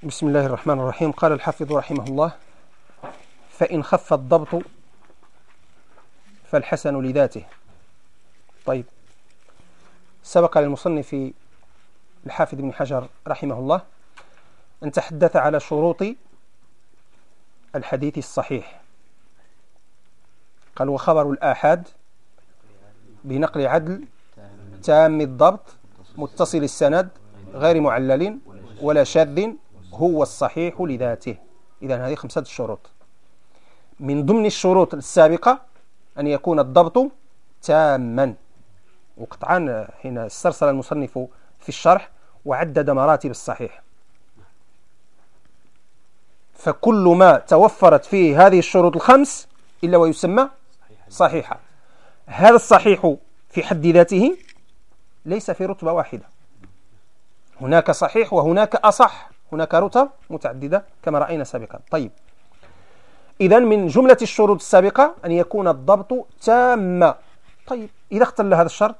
بسم الله الرحمن الرحيم. قال الحافظ رحمه الله: فإن خف الضبط فالحسن لذاته. طيب، سبق للمصنف الحافظ بن حجر رحمه الله أن تحدث على شروط الحديث الصحيح. قال: وخبر الآحاد بنقل عدل تام الضبط متصل السند غير معلل ولا شاذ هو الصحيح لذاته. إذن هذه 5 شروط. من ضمن الشروط السابقة أن يكون الضبط تاما. وقطعا هنا استرسل المصنف في الشرح وعدد مراتب الصحيح، فكل ما توفرت فيه هذه الشروط ال5 إلا ويسمى صحيحا. هذا الصحيح في حد ذاته ليس في رتبة واحدة، هناك صحيح وهناك أصح، هناك رتب متعددة كما رأينا سابقا. طيب، إذن من جملة الشروط السابقة أن يكون الضبط تاما. طيب، إذا اختل هذا الشرط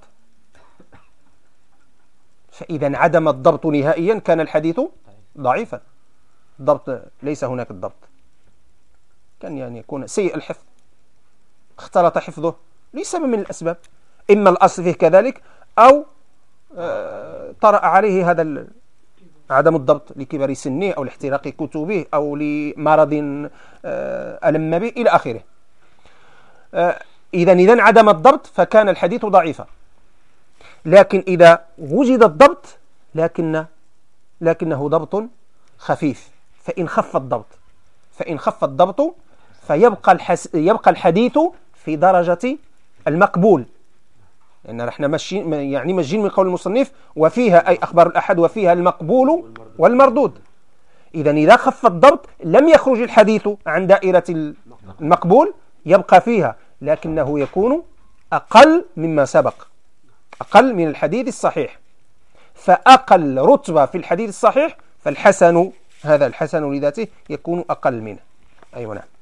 فإذا انعدم الضبط نهائيا كان الحديث ضعيفا. الضبط ليس هناك الضبط، كان يعني يكون سيء الحفظ، اختلط حفظه لسبب من الأسباب، إما الأصل فيه كذلك أو طرأ عليه هذا عدم الضبط لكبر سنه أو لاحتراق كتبه أو لمرض ألم به إلى آخره. إذا عدم الضبط فكان الحديث ضعيفا. لكن إذا وجد الضبط لكنه ضبط خفيف، فإن خف الضبط فيبقى الحديث في درجة المقبول، لأن نحن ماشيين من قول المصنف وفيها أي أخبار الأحد وفيها المقبول والمردود. إذا خف الضبط لم يخرج الحديث عن دائرة المقبول، يبقى فيها، لكنه يكون أقل مما سبق، أقل من الحديث الصحيح. فأقل رتبة في الحديث الصحيح فالحسن، هذا الحسن لذاته يكون أقل منه. أيوة نعم.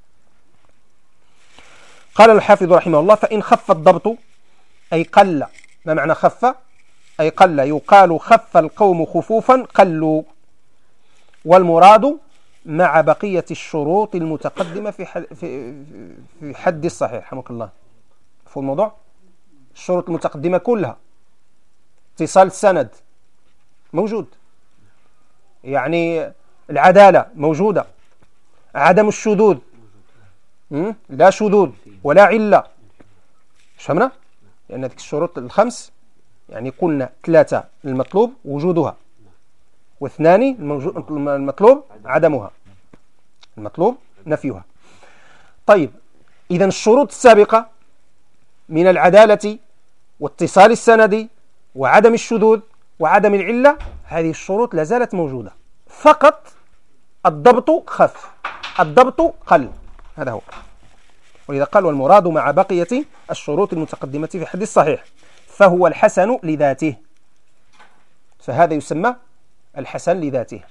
قال الحافظ رحمه الله: فإن خف الضبط أي قل. ما معنى خف؟ أي قل. يقال خف القوم خفوفا قلوا، والمراد مع بقية الشروط المتقدمة في حد الصحيح. حمك الله في الموضوع. الشروط المتقدمة كلها: اتصال السند موجود، يعني العدالة موجودة، عدم الشذوذ، لا شذوذ ولا علة. فهمنا؟ لأن هذه الشروط ال5 يعني قلنا 3 المطلوب وجودها، و2 المطلوب عدمها، المطلوب نفيها. طيب، إذن الشروط السابقة من العدالة واتصال السند وعدم الشذوذ وعدم العلة، هذه الشروط لا زالت موجودة، فقط الضبط خف، الضبط قل. هذا هو. وإذا قال: والمراد مع بقية الشروط المتقدمة في حد الصحيح فهو الحسن لذاته، فهذا يسمى الحسن لذاته.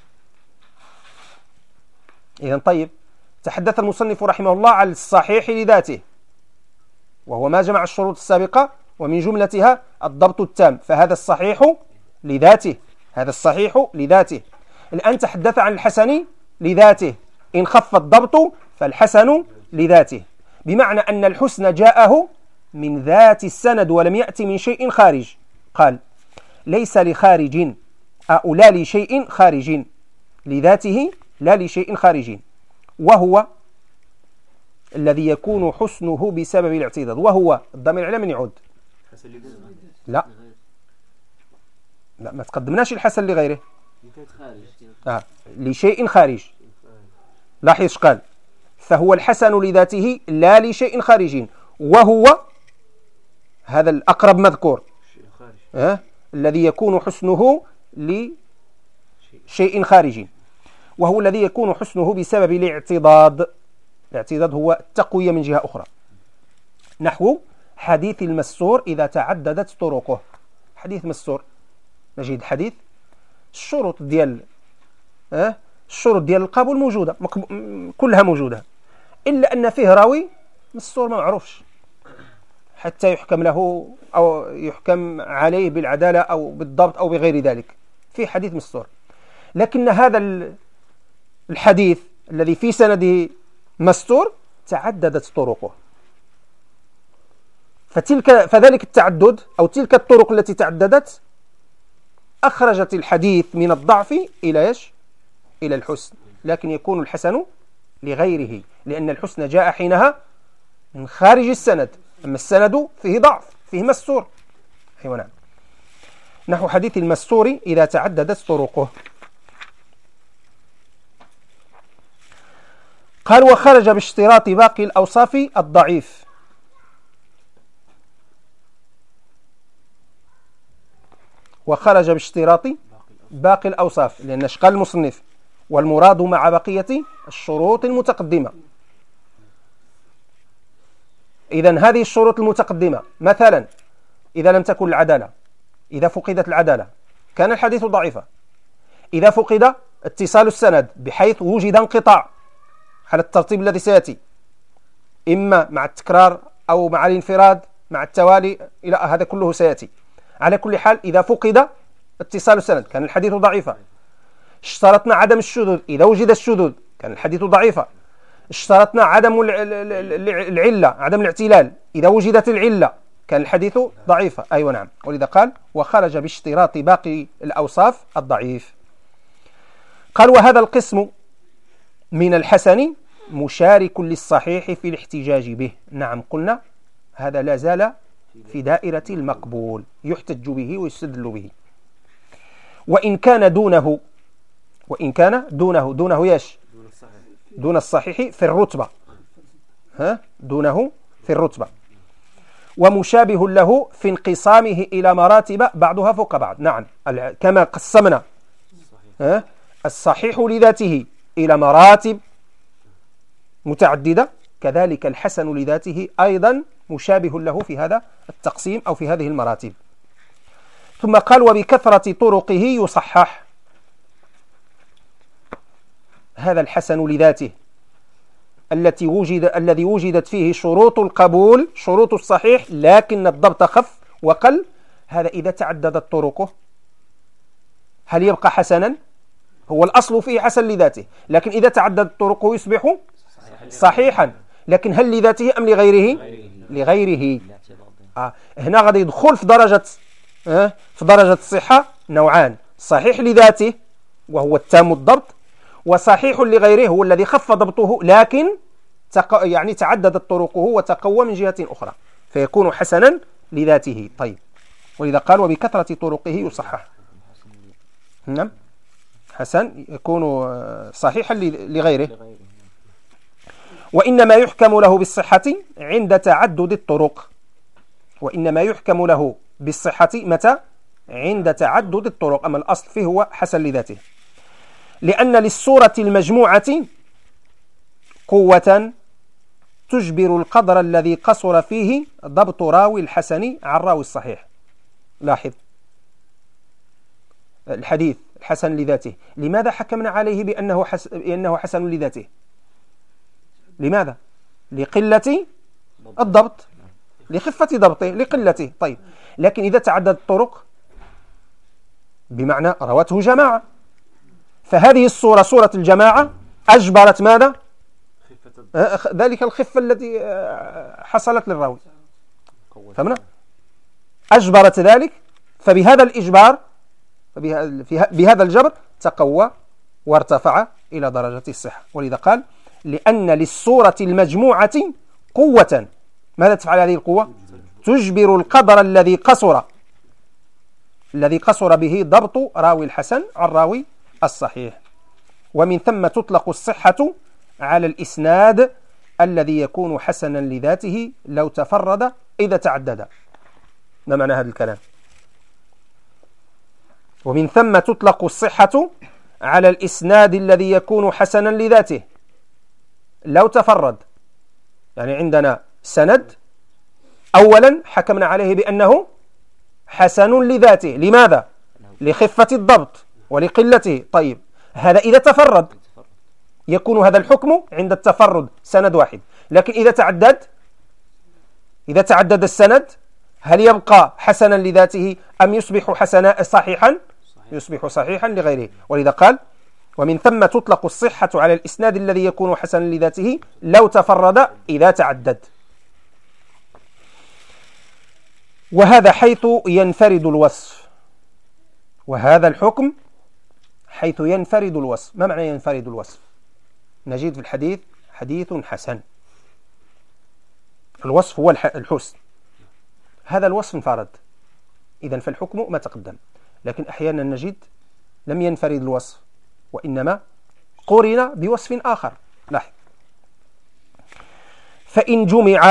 إذن طيب، تحدث المصنف رحمه الله عن الصحيح لذاته، وهو ما جمع الشروط السابقة ومن جملتها الضبط التام، فهذا الصحيح لذاته، هذا الصحيح لذاته. الآن تحدث عن الحسن لذاته. إن خف الضبط فالحسن لذاته، بمعنى أن الحسن جاءه من ذات السند ولم يأتي من شيء خارج. قال: ليس لخارج أو لا لشيء خارج، لذاته لا لشيء خارج، وهو الذي يكون حسنه بسبب الاعتضاد. وهو الضمير على من يعود؟ لا، ما تقدمناش الحسن لغيره، لشيء خارج. لاحظ قال: فهو الحسن لذاته لا لشيء خارج، وهو هذا الأقرب مذكور، الذي يكون حسنه لشيء خارج، وهو الذي يكون حسنه بسبب الاعتضاد. الاعتضاد هو التقوية من جهة أخرى، نحو حديث المستور إذا تعددت طرقه. حديث مستور، نجد حديث الشروط ديال القبول موجودة، كلها موجودة، إلا أن فيه راوي مستور ما معروفش حتى يحكم له أو يحكم عليه بالعدالة أو بالضبط أو بغير ذلك، في حديث مستور. لكن هذا الحديث الذي في سنده مستور تعددت طرقه، فذلك التعدد أو تلك الطرق التي تعددت أخرجت الحديث من الضعف إلى إيش؟ إلى الحسن، لكن يكون الحسن لغيره، لأن الحسن جاء حينها من خارج السند، أما السند فيه ضعف، فيه مستور. أيوة نعم. نحو حديث المستور إذا تعددت طرقه. قال وخرج باشتراط باقي الأوصاف الضعيف. وخرج باشتراط باقي الأوصاف، لأن قال المصنف والمراد مع بقية الشروط المتقدمة. إذن هذه الشروط المتقدمة مثلا إذا لم تكن العدالة، إذا فقدت العدالة كان الحديث ضعيفا. إذا فقد اتصال السند بحيث وجد انقطاع على الترتيب الذي سيأتي، إما مع التكرار أو مع الانفراد مع التوالي، إلى هذا كله سيأتي. على كل حال إذا فقد اتصال السند كان الحديث ضعيفا. اشترطنا عدم الشذوذ، إذا وجد الشذوذ كان الحديث ضعيفا. اشترطنا عدم العلة، عدم الاعتلال، إذا وجدت العلة كان الحديث ضعيفا. أيوة نعم. ولذا قال وخرج باشتراط باقي الأوصاف الضعيف. قال وهذا القسم من الحسن مشارك للصحيح في الاحتجاج به. نعم قلنا هذا لا زال في دائرة المقبول، يحتج به ويستدل به. وإن كان دونه، وإن كان دونه ياش دون الصحيح في الرتبة، دونه في الرتبة، ومشابه له في انقسامه إلى مراتب بعضها فوق بعض. نعم كما قسمنا الصحيح لذاته إلى مراتب متعددة، كذلك الحسن لذاته أيضا مشابه له في هذا التقسيم أو في هذه المراتب. ثم قال وبكثرة طرقه يصحح. هذا الحسن لذاته الذي وجدت فيه شروط القبول، شروط الصحيح، لكن الضبط خف وقل. هذا إذا تعددت طرقه هل يبقى حسنا؟ هو الأصل فيه حسن لذاته، لكن إذا تعددت طرقه يصبح صحيحا. لكن هل لذاته أم لغيره؟ لغيره. هنا غادي يدخل في درجة الصحة نوعان: صحيح لذاته وهو التام الضبط، وصحيح لغيره هو الذي خف ضبطه لكن يعني تعددت طرقه وتقوى من جهة أخرى، فيكون حسنا لذاته. طيب ولذا قال وبكثرة طرقه يصحح. نعم حسن يكون صحيحا لغيره. وإنما يحكم له بالصحة عند تعدد الطرق. وإنما يحكم له بالصحة متى؟ عند تعدد الطرق. أما الأصل فيه هو حسن لذاته، لأن للصورة المجموعة قوة تجبر القدر الذي قصر فيه ضبط راوي الحسن عن راوي الصحيح. لاحظ الحديث الحسن لذاته، لماذا حكمنا عليه بأنه حسن لذاته؟ لماذا؟ لقلة الضبط، لخفة ضبطه، لقلته. طيب لكن إذا تعدد الطرق بمعنى روته جماعة، فهذه الصورة صورة الجماعة أجبرت ماذا؟ ذلك الخفة التي حصلت للراوي، فهمنا؟ أجبرت ذلك، فبهذا الإجبار بهذا الجبر تقوى وارتفع إلى درجة الصحة. ولذا قال لأن للصورة المجموعة قوة. ماذا تفعل هذه القوة؟ تجبر القدر الذي قصر به ضبط راوي الحسن عن راوي الصحيح. ومن ثم تطلق الصحة على الإسناد الذي يكون حسنا لذاته لو تفرد إذا تعدد. ما معنى هذا الكلام؟ ومن ثم تطلق الصحة على الإسناد الذي يكون حسنا لذاته لو تفرد. يعني عندنا سند أولا حكمنا عليه بأنه حسن لذاته، لماذا؟ لخفة الضبط ولقلته. طيب هذا إذا تفرد يكون هذا الحكم عند التفرد سند واحد، لكن إذا تعدد السند هل يبقى حسنا لذاته أم يصبح حسنا صحيحا؟ يصبح صحيحا لغيره. ولذا قال: ومن ثم تطلق الصحة على الإسناد الذي يكون حسنا لذاته لو تفرد إذا تعدد. وهذا حيث ينفرد الوصف، وهذا الحكم حيث ينفرد الوصف. ما معنى ينفرد الوصف؟ نجد في الحديث حديث حسن، الوصف هو الحسن، هذا الوصف انفرد، إذن فالحكم ما تقدم. لكن أحيانا نجد لم ينفرد الوصف وإنما قرن بوصف آخر. لاحظ: فإن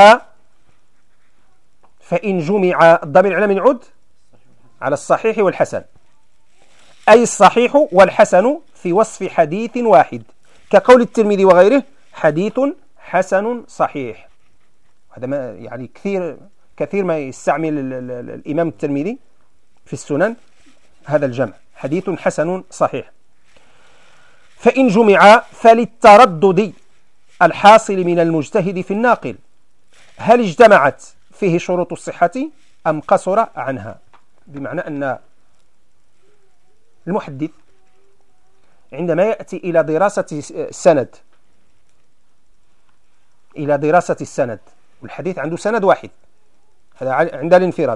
جمع الضمير على من يعود؟ على الصحيح والحسن، أي الصحيح والحسن في وصف حديث واحد، كقول الترمذي وغيره: حديث حسن صحيح. هذا ما يعني كثير ما يستعمل الإمام الترمذي في السنن هذا الجمع، حديث حسن صحيح. فإن جمع فللتردد الحاصل من المجتهد في الناقل، هل اجتمعت فيه شروط الصحة أم قصر عنها؟ بمعنى أن المحدث عندما يأتي إلى دراسة السند، والحديث عنده سند واحد، هذا عند الانفراد،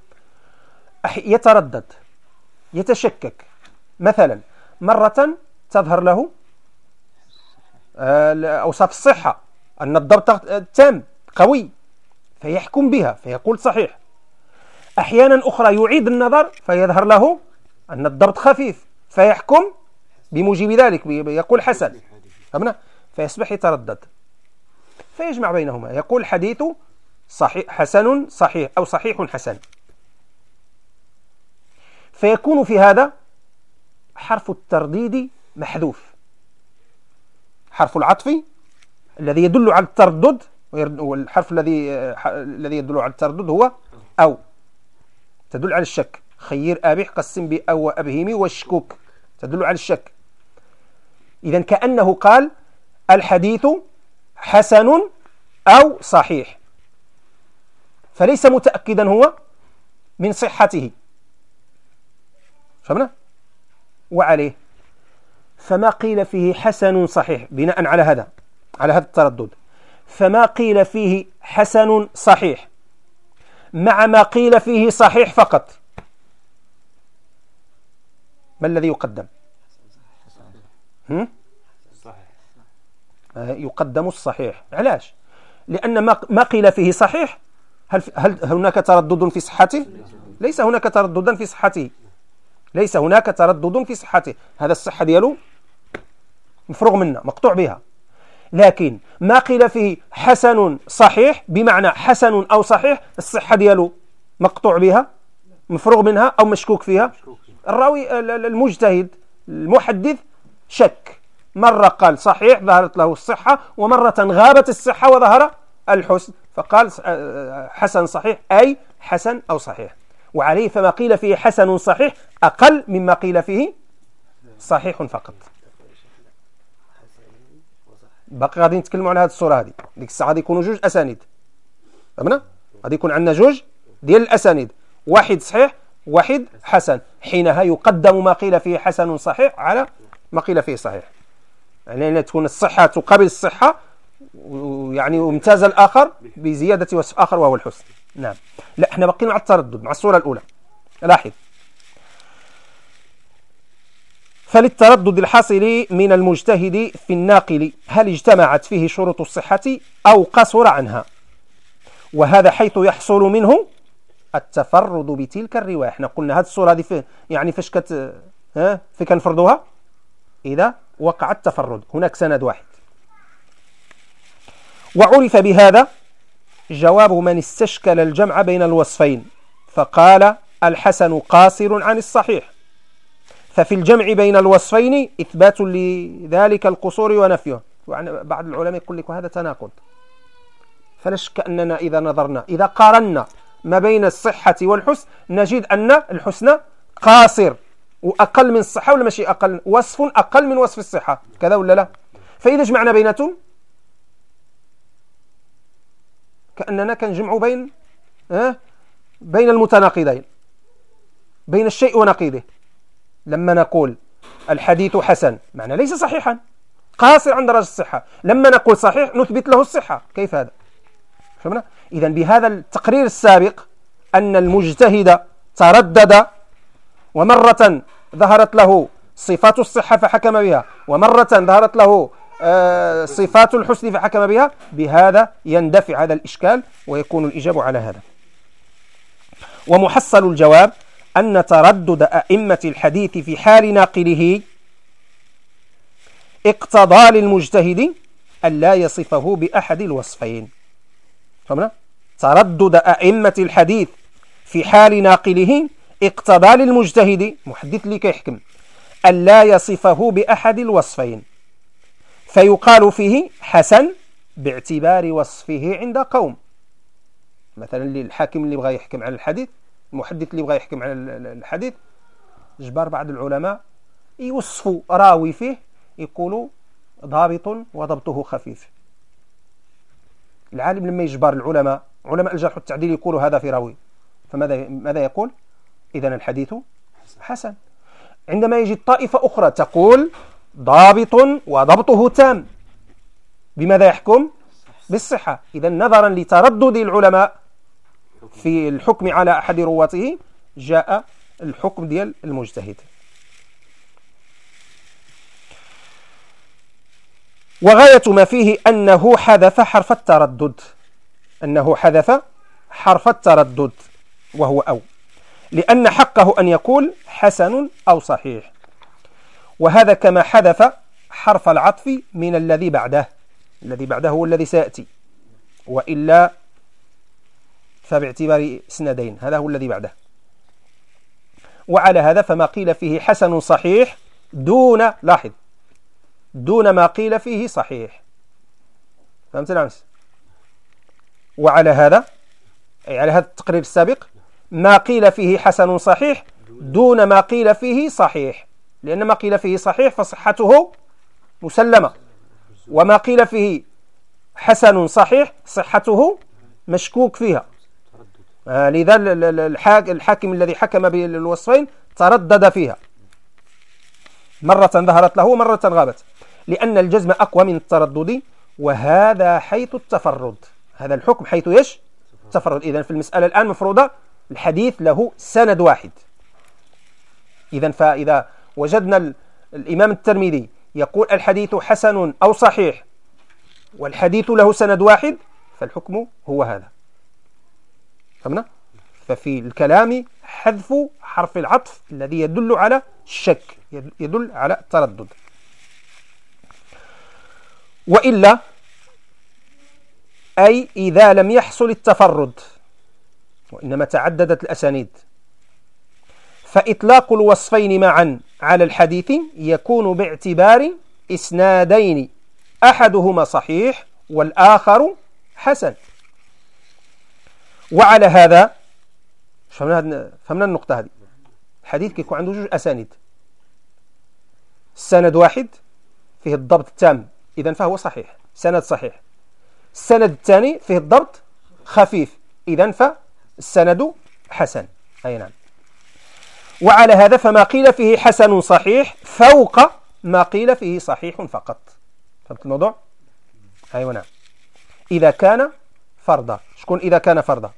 يتردد، يتشكك. مثلا مرة تظهر له أوصاف الصحة، أن الضبط تام قوي فيحكم بها فيقول صحيح. أحيانا أخرى يعيد النظر فيظهر له أن الضبط خفيف فيحكم بموجب ذلك يقول حسن، فيصبح يتردد، فيجمع بينهما يقول حديث صحيح حسن صحيح أو صحيح حسن. فيكون في هذا حرف الترديد محذوف، حرف العطف الذي يدل على التردد، والحرف الذي يدل على التردد هو أو، تدل على الشك. خير أبيح قسم بأو وأبهمي والشكوك تدل على الشك. إذن كأنه قال الحديث حسن أو صحيح، فليس متأكدا هو من صحته. فهمنا؟ وعليه فما قيل فيه حسن صحيح بناء على هذا التردد، فما قيل فيه حسن صحيح مع ما قيل فيه صحيح فقط، ما الذي يقدم؟ يقدم الصحيح. علاش؟ لأن ما قيل فيه صحيح، هل هناك تردد في صحته؟ ليس هناك تردد في صحته، ليس هناك تردد في صحته، هذا الصحة ديالو مفروغ منها مقطوع بها. لكن ما قيل فيه حسن صحيح بمعنى حسن أو صحيح، الصحة ديالو مقطوع بها مفروغ منها أو مشكوك فيها. الراوي المجتهد المحدث شك، مرة قال صحيح ظهرت له الصحة، ومرة غابت الصحة وظهر الحسن، فقال حسن صحيح أي حسن أو صحيح. وعليه فما قيل فيه حسن صحيح أقل مما قيل فيه صحيح فقط. باقي غادي نتكلموا على هذه الصورة هذه، ديك الساعة غادي يكونوا جوج أسانيد، فهمنا؟ غادي يكون عندنا جوج ديال الأسانيد، واحد صحيح واحد حسن، حينها يقدم ما قيل فيه حسن صحيح على ما قيل فيه صحيح، يعني أن تكون الصحة تقابل الصحة، يعني وامتاز الآخر بزيادة وصف آخر وهو الحسن. نعم. لا، احنا باقيين على التردد مع الصورة الأولى. لاحظ: فللتردد الحاصل من المجتهد في الناقل هل اجتمعت فيه شروط الصحة أو قصر عنها، وهذا حيث يحصل منه التفرد بتلك الرواية. احنا قلنا هذه الصورة هذه يعني فاش في كنفرضوها إذا وقع التفرد، هناك سند واحد. وعرف بهذا جواب من استشكل الجمع بين الوصفين فقال الحسن قاصر عن الصحيح، ففي الجمع بين الوصفين إثبات لذلك القصور ونفيه. يعني بعض العلماء يقول لك هذا تناقض، فلا شك أننا إذا قارنا ما بين الصحة والحسن نجد أن الحسن قاصر وأقل من الصحة، ولا ماشي أقل، وصف أقل من وصف الصحة، كذا ولا لا؟ فإذا جمعنا بيناتهم كأننا كنجمع بين المتناقضين، بين الشيء ونقيضه. لما نقول الحديث حسن معنى ليس صحيحا، قاصر عند درجة الصحة. لما نقول صحيح نثبت له الصحة. كيف هذا؟ فهمنا؟ إذن بهذا التقرير السابق أن المجتهد تردد، ومرة ظهرت له صفات الصحة فحكم بها، ومرة ظهرت له صفات الحسن فحكم بها، بهذا يندفع هذا الإشكال ويكون الإجابة على هذا. ومحصل الجواب أن تردد أئمة الحديث في حال ناقله اقتضى للمجتهد أن لا يصفه بأحد الوصفين. فهمنا؟ تردد أئمة الحديث في حال ناقله اقتضى للمجتهد، محدث لي كيحكم، أن لا يصفه بأحد الوصفين، فيقال فيه حسن باعتبار وصفه عند قوم. مثلا الحاكم اللي بغى يحكم على الحديث، المحدث اللي بغى يحكم على الحديث، جبار بعض العلماء يوصفوا راوي فيه يقولوا ضابط وضبطه خفيف. العالم لما يجبر العلماء، علماء الجرح والتعديل، يقولوا هذا في راوي، فماذا يقول؟ إذن الحديث حسن. عندما يجي طائفة أخرى تقول ضابط وضبطه تام، بماذا يحكم؟ بالصحة. إذن نظرا لتردد العلماء في الحكم على أحد رواته جاء الحكم ديال المجتهد. وغاية ما فيه أنه حذف حرف التردد، وهو أو، لأن حقه أن يقول حسن أو صحيح، وهذا كما حذف حرف العطف من الذي بعده. الذي بعده هو الذي سيأتي، وإلا فباعتبار سندين هذا هو الذي بعده. وعلى هذا فما قيل فيه حسن صحيح دون، لاحظ، دون ما قيل فيه صحيح. فهمت الأمس؟ وعلى هذا، أي على هذا التقرير السابق، ما قيل فيه حسن صحيح دون ما قيل فيه صحيح، لأن ما قيل فيه صحيح فصحته مسلمة، وما قيل فيه حسن صحيح صحته مشكوك فيها. لذا الحاكم الذي حكم بالوصفين تردد فيها، مرة ظهرت له ومرة غابت، لأن الجزم أقوى من التردد، وهذا حيث التفرد. هذا الحكم حيث إيش؟ التفرد. إذن في المسألة الآن مفروضة الحديث له سند واحد. إذن فإذا وجدنا الإمام الترمذي يقول الحديث حسن أو صحيح والحديث له سند واحد، فالحكم هو هذا. فهمنا؟ ففي الكلام حذف حرف العطف الذي يدل على الشك، يدل على التردد. وإلا، أي إذا لم يحصل التفرد وإنما تعددت الأسانيد، فإطلاق الوصفين معا على الحديث يكون باعتبار إسنادين أحدهما صحيح والآخر حسن. وعلى هذا فهمنا النقطة هذه. الحديث كيكون عنده جوج أسانيد، سند واحد فيه الضبط التام، إذن فهو صحيح، سند صحيح. السند الثاني فيه الضبط خفيف، إذن فالسند حسن. أي نعم. وعلى هذا فما قيل فيه حسن صحيح فوق ما قيل فيه صحيح فقط. فهمت الموضوع؟ أيوة نعم. إذا كان فرضا. شكون إذا كان فرضا؟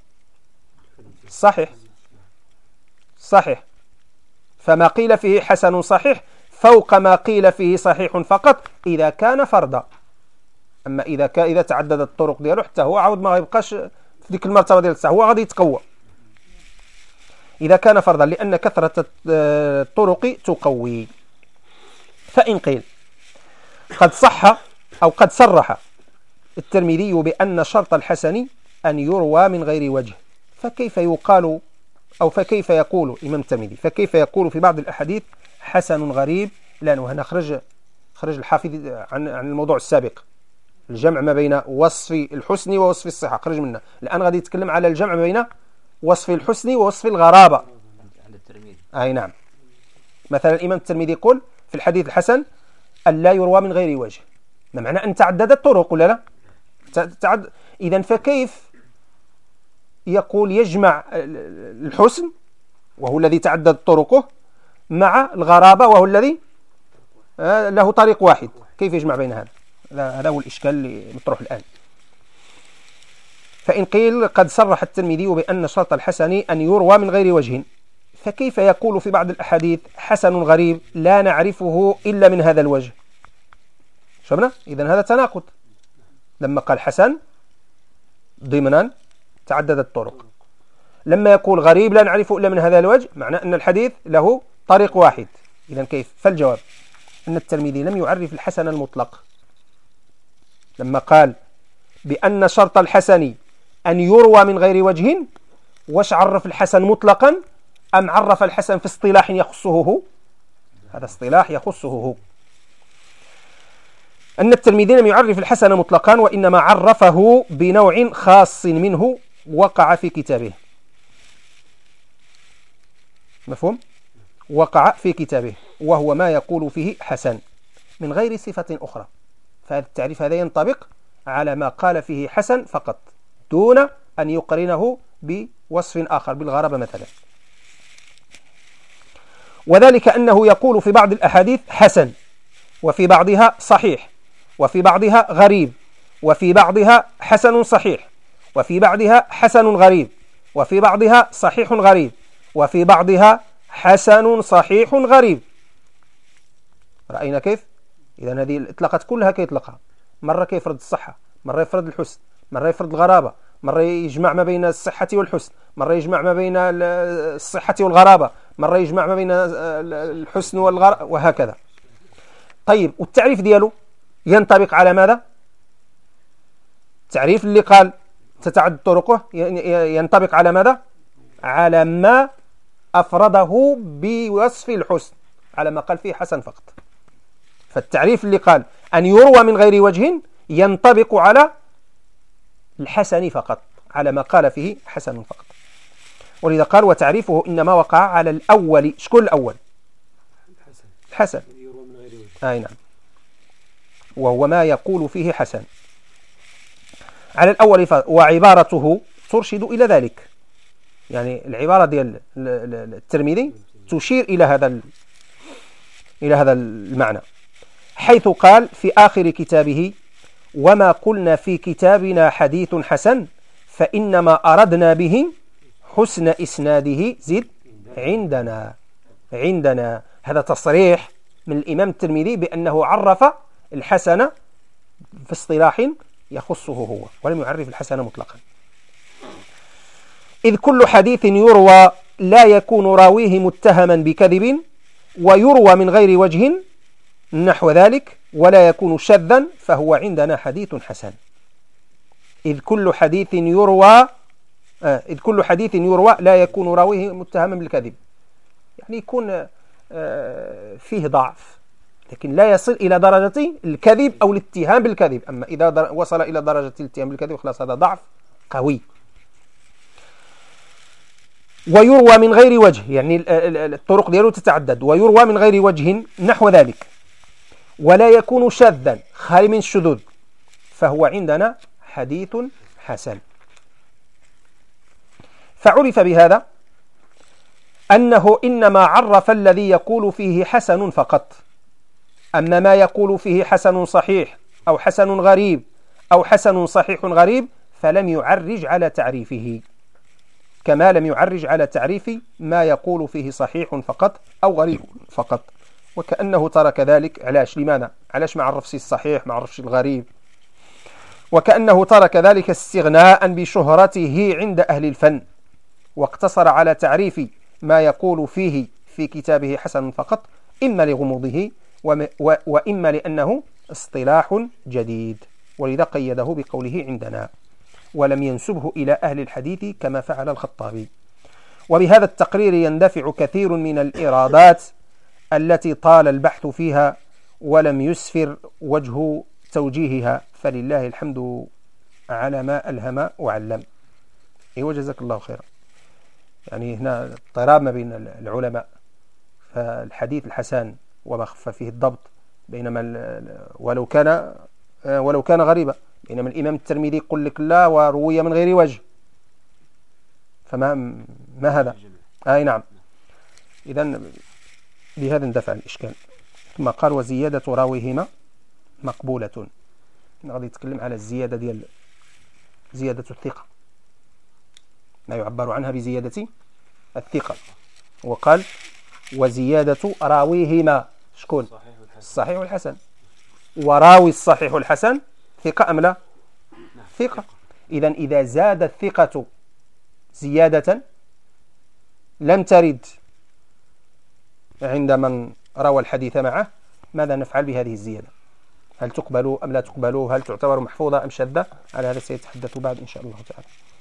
صحيح. فما قيل فيه حسن صحيح فوق ما قيل فيه صحيح فقط إذا كان فرضا. أما إذا تعددت الطرق ديالو حتى هو عاود ما يبقاش في ديك المرتبة ديال الصحة، هو غادي يتقوى إذا كان فرضا، لأن كثرة الطرق تقوي. فإن قيل قد صح أو قد صرح الترمذي بأن شرط الحسن أن يروى من غير وجه، فكيف يقال أو فكيف يقول الإمام الترمذي، فكيف يقول في بعض الأحاديث حسن غريب؟ لأنه هنا خرج الحافظ عن الموضوع السابق، الجمع ما بين وصف الحسن ووصف الصحة، خرج منه. الآن غادي يتكلم على الجمع ما بين وصف الحسن ووصف الغرابة. أي نعم. مثلا الإمام الترمذي يقول في الحديث الحسن أن لا يروى من غير وجه، ما معنى أن تعددت الطرق ولا لا؟ إذن فكيف يقول يجمع الحسن وهو الذي تعدد طرقه مع الغرابة وهو الذي له طريق واحد. كيف يجمع بين هذا هو الإشكال اللي مطروح الآن. فإن قيل قد صرح الترمذي بأن شرط الحسن أن يروى من غير وجه، فكيف يقول في بعض الأحاديث حسن غريب لا نعرفه إلا من هذا الوجه؟ شفنا إذن هذا تناقض. لما قال حسن ضمنا تعددت الطرق، لما يقول غريب لا نعرفه إلا من هذا الوجه معنى أن الحديث له طريق واحد. إذن كيف؟ فالجواب أن الترمذي لم يعرف الحسن المطلق. لما قال بأن شرط الحسن أن يروى من غير وجه، واش عرف الحسن مطلقا أم عرف الحسن في اصطلاح يخصه هو؟ هذا اصطلاح يخصه هو. أن الترمذي لم يعرف الحسن مطلقا، وإنما عرفه بنوع خاص منه وقع في كتابه. مفهوم؟ وقع في كتابه، وهو ما يقول فيه حسن من غير صفة أخرى. فهذا التعريف هذا ينطبق على ما قال فيه حسن فقط، دون أن يقرنه بوصف آخر بالغرابة مثلا. وذلك أنه يقول في بعض الأحاديث حسن، وفي بعضها صحيح، وفي بعضها غريب، وفي بعضها حسن صحيح، وفي بعضها حسن غريب، وفي بعضها صحيح غريب، وفي بعضها حسن صحيح غريب. رأينا كيف؟ إذن هذه الإطلاقات كلها كيطلقها، مرة كيفرض الصحة، مرة يفرض الحسن، مرة يفرض الغرابة، مرة يجمع ما بين الصحة والحسن، مرة يجمع ما بين الصحة والغرابة، مرة يجمع ما بين الحسن والغرابة، وهكذا. طيب، والتعريف دياله ينطبق على ماذا؟ التعريف اللي قال تتعدد طرقه ينطبق على ماذا؟ على ما أفرده بوصف الحسن، على ما قال فيه حسن فقط. فالتعريف اللي قال أن يروى من غير وجه ينطبق على الحسن فقط، على ما قال فيه حسن فقط. ولذا قال وتعريفه إنما وقع على الأول. شكون الأول؟ الحسن. أي نعم، وهو ما يقول فيه حسن على الأول، وعبارته ترشد إلى ذلك. يعني العبارة ديال الترمذي تشير إلى هذا المعنى، حيث قال في آخر كتابه وما قلنا في كتابنا حديث حسن فإنما أردنا به حسن إسناده زد عندنا. هذا تصريح من الإمام الترمذي بأنه عرف الحسن في اصطلاح يخصه هو، ولم يعرف الحسن مطلقا. إذ كل حديث يروى لا يكون راويه متهما بكذب، ويروى من غير وجه نحو ذلك، ولا يكون شاذا، فهو عندنا حديث حسن. إذ كل حديث يروى لا يكون راويه متهما بالكذب، يعني يكون فيه ضعف، لكن لا يصل إلى درجة الكذب أو الاتهام بالكذب. أما إذا وصل إلى درجة الاتهام بالكذب خلاص هذا ضعف قوي. ويروى من غير وجه، يعني الطرق دياله تتعدد، ويروى من غير وجه نحو ذلك، ولا يكون شاذا خالي من الشذوذ، فهو عندنا حديث حسن. فعرف بهذا أنه إنما عرف الذي يقول فيه حسن فقط. أما ما يقول فيه حسن صحيح أو حسن غريب أو حسن صحيح غريب فلم يعرج على تعريفه، كما لم يعرج على تعريف ما يقول فيه صحيح فقط أو غريب فقط. وكأنه ترك ذلك. علاش؟ لماذا؟ علاش ما عرفش الصحيح ما عرفش الغريب؟ وكأنه ترك ذلك استغناء بشهرته عند أهل الفن، واقتصر على تعريف ما يقول فيه في كتابه حسن فقط، إما لغموضه وإما لأنه اصطلاح جديد، ولذا قيده بقوله عندنا، ولم ينسبه إلى أهل الحديث كما فعل الخطابي. وبهذا التقرير يندفع كثير من الإرادات التي طال البحث فيها ولم يسفر وجه توجيهها، فلله الحمد على ما ألهم وعلم. وجزاك الله خيرا. يعني هنا اضطراب ما بين العلماء، فالحديث الحسن وما خف فيه الضبط، بينما ولو كان غريبا، بينما الإمام الترمذي يقول لك لا وروي من غير وجه، فما هذا؟ أي نعم. إذن بهذا اندفع الإشكال. ثم قال وزيادة راويهما مقبولة. غادي يتكلم على الزيادة ديال زيادة الثقة، ما يعبر عنها بزيادة الثقة. وقال وزيادة راويهما شكون؟ الصحيح والحسن. وراوي الصحيح والحسن ثقة أم لا؟ ثقة. إذا زاد الثقة زيادة لم ترد عند من روى الحديث معه، ماذا نفعل بهذه الزيادة؟ هل تقبل أم لا تقبل؟ هل تعتبر محفوظة أم شاذة؟ على هذا سيتحدث بعد إن شاء الله تعالى.